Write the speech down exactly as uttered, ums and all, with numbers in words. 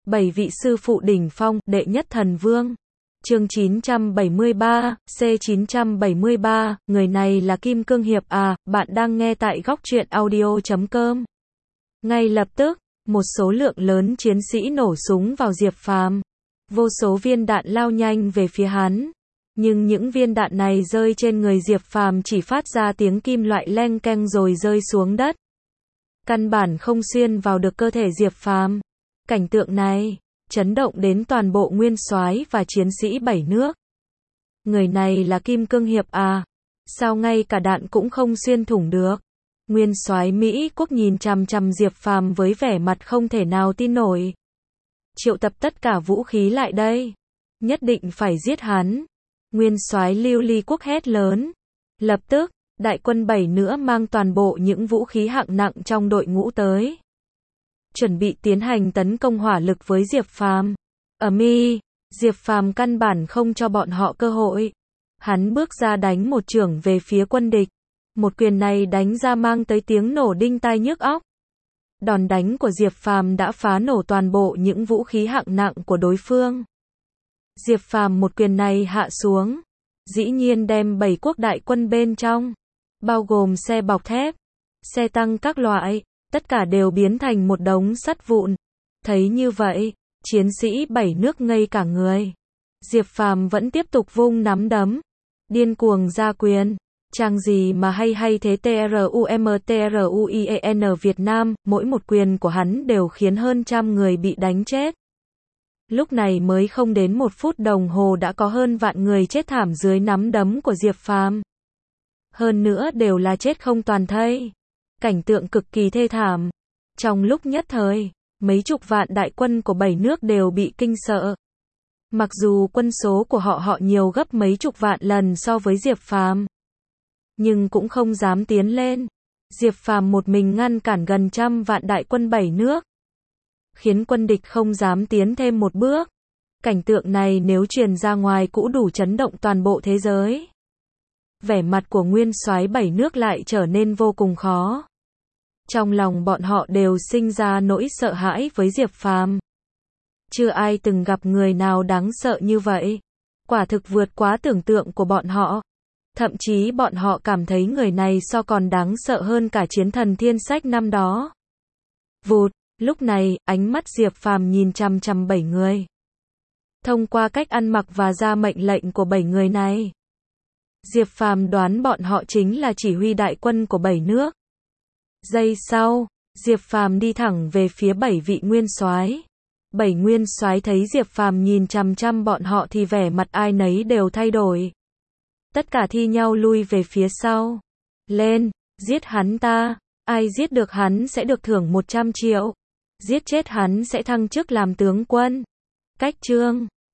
Bảy vị sư phụ đỉnh phong, đệ nhất thần vương. Chương chín trăm bảy mươi ba, C chín trăm bảy mươi ba, người này là Kim Cương Hiệp à, bạn đang nghe tại góc truyện audio chấm com. Ngay lập tức, một số lượng lớn chiến sĩ nổ súng vào Diệp Phàm. Vô số viên đạn lao nhanh về phía hắn. Nhưng những viên đạn này rơi trên người Diệp Phàm chỉ phát ra tiếng kim loại leng keng rồi rơi xuống đất. Căn bản không xuyên vào được cơ thể Diệp Phàm. Cảnh tượng này chấn động đến toàn bộ nguyên soái và chiến sĩ bảy nước. Người này là Kim Cương Hiệp à? Sao ngay cả đạn cũng không xuyên thủng được? Nguyên soái Mỹ Quốc nhìn chằm chằm Diệp Phàm với vẻ mặt không thể nào tin nổi. Triệu tập tất cả vũ khí lại đây, nhất định phải giết hắn. Nguyên soái Lưu Ly Quốc hét lớn. Lập tức, đại quân bảy nữa mang toàn bộ những vũ khí hạng nặng trong đội ngũ tới, chuẩn bị tiến hành tấn công hỏa lực với Diệp Phàm. Ầm ĩ, Diệp Phàm căn bản không cho bọn họ cơ hội. Hắn bước ra đánh một chưởng về phía quân địch. Một quyền này đánh ra mang tới tiếng nổ đinh tai nhức óc. Đòn đánh của Diệp Phàm đã phá nổ toàn bộ những vũ khí hạng nặng của đối phương. Diệp Phàm một quyền này hạ xuống, dĩ nhiên đem bảy quốc đại quân bên trong, bao gồm xe bọc thép, xe tăng các loại, tất cả đều biến thành một đống sắt vụn. Thấy như vậy, chiến sĩ bảy nước ngây cả người. Diệp Phàm vẫn tiếp tục vung nắm đấm, điên cuồng ra quyền. Chàng gì mà hay hay thế, TRUM TRUIEN Việt Nam, mỗi một quyền của hắn đều khiến hơn trăm người bị đánh chết. Lúc này mới không đến một phút đồng hồ đã có hơn vạn người chết thảm dưới nắm đấm của Diệp Phàm. Hơn nữa đều là chết không toàn thây. Cảnh tượng cực kỳ thê thảm. Trong lúc nhất thời, mấy chục vạn đại quân của bảy nước đều bị kinh sợ. Mặc dù quân số của họ họ nhiều gấp mấy chục vạn lần so với Diệp Phàm, nhưng cũng không dám tiến lên. Diệp Phàm một mình ngăn cản gần trăm vạn đại quân bảy nước, khiến quân địch không dám tiến thêm một bước. Cảnh tượng này nếu truyền ra ngoài cũng đủ chấn động toàn bộ thế giới. Vẻ mặt của nguyên soái bảy nước lại trở nên vô cùng khó. Trong lòng bọn họ đều sinh ra nỗi sợ hãi với Diệp Phàm. Chưa ai từng gặp người nào đáng sợ như vậy. Quả thực vượt quá tưởng tượng của bọn họ. Thậm chí bọn họ cảm thấy người này so còn đáng sợ hơn cả chiến thần thiên sách năm đó. Vụt, lúc này, ánh mắt Diệp Phàm nhìn chằm chằm bảy người. Thông qua cách ăn mặc và ra mệnh lệnh của bảy người này, Diệp Phàm đoán bọn họ chính là chỉ huy đại quân của bảy nước. Giây sau, Diệp Phàm đi thẳng về phía bảy vị nguyên soái. Bảy nguyên soái thấy Diệp Phàm nhìn chằm chằm bọn họ thì vẻ mặt ai nấy đều thay đổi. Tất cả thi nhau lui về phía sau. Lên, giết hắn ta. Ai giết được hắn sẽ được thưởng một trăm triệu. Giết chết hắn sẽ thăng chức làm tướng quân. Cách chương